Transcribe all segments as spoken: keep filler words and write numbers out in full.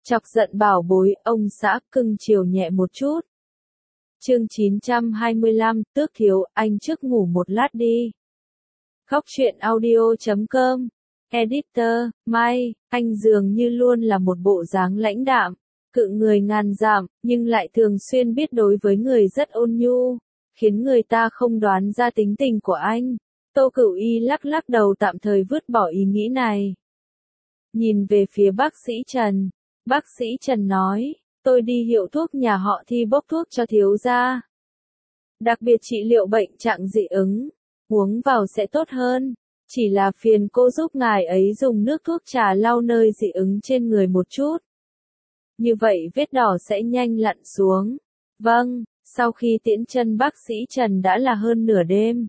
Chọc giận bảo bối, ông xã cưng chiều nhẹ một chút. Chương chín trăm hai mươi lăm, Tước thiếu, anh trước ngủ một lát đi. Góc truyện audio chấm com. Editor, Mai, anh dường như luôn là một bộ dáng lãnh đạm, cự người ngàn dặm, nhưng lại thường xuyên biết đối với người rất ôn nhu, khiến người ta không đoán ra tính tình của anh. Tô Cửu Y lắc lắc đầu tạm thời vứt bỏ ý nghĩ này. Nhìn về phía bác sĩ Trần, bác sĩ Trần nói, tôi đi hiệu thuốc nhà họ Thi bốc thuốc cho thiếu gia. Đặc biệt trị liệu bệnh trạng dị ứng, uống vào sẽ tốt hơn. Chỉ là phiền cô giúp ngài ấy dùng nước thuốc trà lau nơi dị ứng trên người một chút. Như vậy vết đỏ sẽ nhanh lặn xuống. Vâng, sau khi tiễn chân bác sĩ Trần đã là hơn nửa đêm.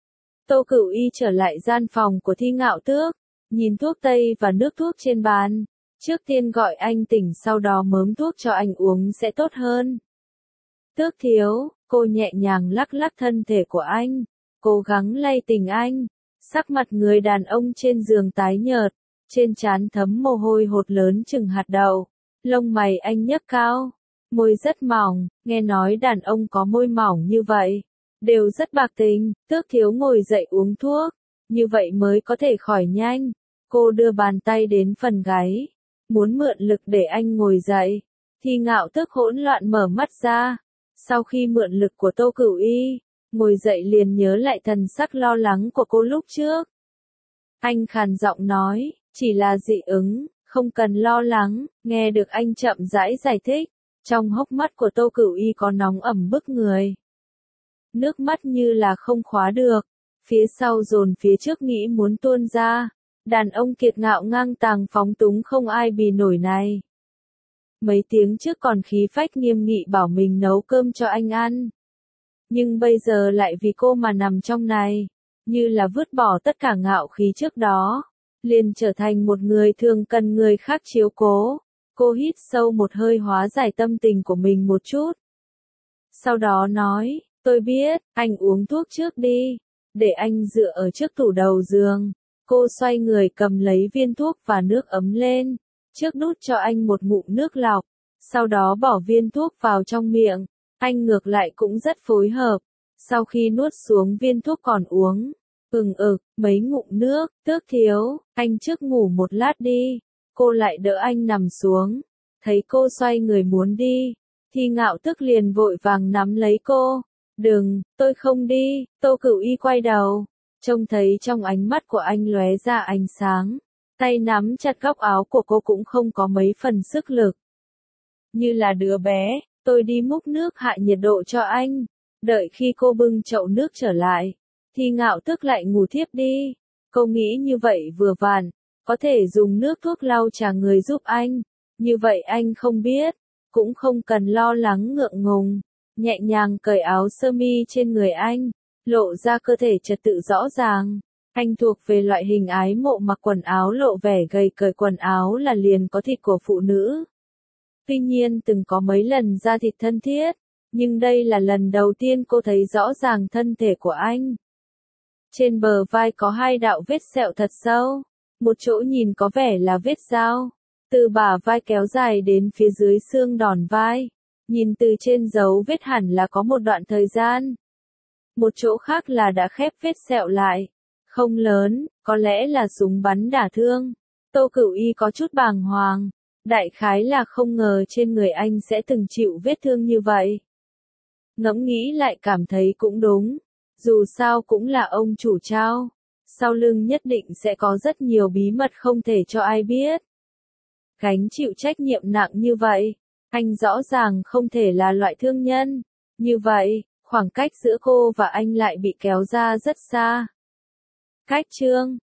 Tô Cửu Y trở lại gian phòng của Thi Ngạo Tước, nhìn thuốc tây và nước thuốc trên bàn. Trước tiên gọi anh tỉnh sau đó mớm thuốc cho anh uống sẽ tốt hơn. Tước thiếu, cô nhẹ nhàng lắc lắc thân thể của anh, cố gắng lay tỉnh anh. Sắc mặt người đàn ông trên giường tái nhợt, trên trán thấm mồ hôi hột lớn chừng hạt đậu, lông mày anh nhấc cao, môi rất mỏng, nghe nói đàn ông có môi mỏng như vậy, đều rất bạc tình. Tước thiếu ngồi dậy uống thuốc, như vậy mới có thể khỏi nhanh. Cô đưa bàn tay đến phần gáy, muốn mượn lực để anh ngồi dậy. Thi Ngạo Tước hỗn loạn mở mắt ra, sau khi mượn lực của Tô Cửu Y, ngồi dậy liền nhớ lại thần sắc lo lắng của cô lúc trước. Anh khàn giọng nói, chỉ là dị ứng, không cần lo lắng. Nghe được anh chậm rãi giải thích, trong hốc mắt của Tô Cửu Y có nóng ẩm bức người. Nước mắt như là không khóa được, phía sau dồn phía trước nghĩ muốn tuôn ra. Đàn ông kiệt ngạo ngang tàng phóng túng không ai bì nổi này. Mấy tiếng trước còn khí phách nghiêm nghị bảo mình nấu cơm cho anh ăn. Nhưng bây giờ lại vì cô mà nằm trong này, như là vứt bỏ tất cả ngạo khí trước đó, liền trở thành một người thường cần người khác chiếu cố. Cô hít sâu một hơi hóa giải tâm tình của mình một chút. Sau đó nói, tôi biết, anh uống thuốc trước đi, để anh dựa ở trước tủ đầu giường. Cô xoay người cầm lấy viên thuốc và nước ấm lên, trước đút cho anh một ngụm nước lọc, sau đó bỏ viên thuốc vào trong miệng. Anh ngược lại cũng rất phối hợp, sau khi nuốt xuống viên thuốc còn uống, ừng ực, mấy ngụm nước. Tước thiếu, anh trước ngủ một lát đi. Cô lại đỡ anh nằm xuống, thấy cô xoay người muốn đi, Thi Ngạo Tước liền vội vàng nắm lấy cô. Đừng, tôi không đi. Tô Cửu Y quay đầu, trông thấy trong ánh mắt của anh lóe ra ánh sáng, tay nắm chặt góc áo của cô cũng không có mấy phần sức lực. Như là đứa bé. Tôi đi múc nước hạ nhiệt độ cho anh. Đợi khi cô bưng chậu nước trở lại, Thi Ngạo Tước lại ngủ thiếp đi. Cô nghĩ như vậy vừa vặn, có thể dùng nước thuốc lau chà người giúp anh. Như vậy anh không biết, cũng không cần lo lắng ngượng ngùng. Nhẹ nhàng cởi áo sơ mi trên người anh, lộ ra cơ thể trật tự rõ ràng. Anh thuộc về loại hình ái mộ mặc quần áo lộ vẻ gầy, cởi quần áo là liền có thịt của phụ nữ. Tuy nhiên từng có mấy lần da thịt thân thiết, nhưng đây là lần đầu tiên cô thấy rõ ràng thân thể của anh. Trên bờ vai có hai đạo vết sẹo thật sâu, một chỗ nhìn có vẻ là vết dao, từ bả vai kéo dài đến phía dưới xương đòn vai, nhìn từ trên dấu vết hẳn là có một đoạn thời gian. Một chỗ khác là đã khép vết sẹo lại, không lớn, có lẽ là súng bắn đả thương. Tô Cửu Y có chút bàng hoàng. Đại khái là không ngờ trên người anh sẽ từng chịu vết thương như vậy. Ngẫm nghĩ lại cảm thấy cũng đúng, dù sao cũng là ông chủ trao, sau lưng nhất định sẽ có rất nhiều bí mật không thể cho ai biết. Gánh chịu trách nhiệm nặng như vậy, anh rõ ràng không thể là loại thương nhân. Như vậy, khoảng cách giữa cô và anh lại bị kéo ra rất xa. Cách chương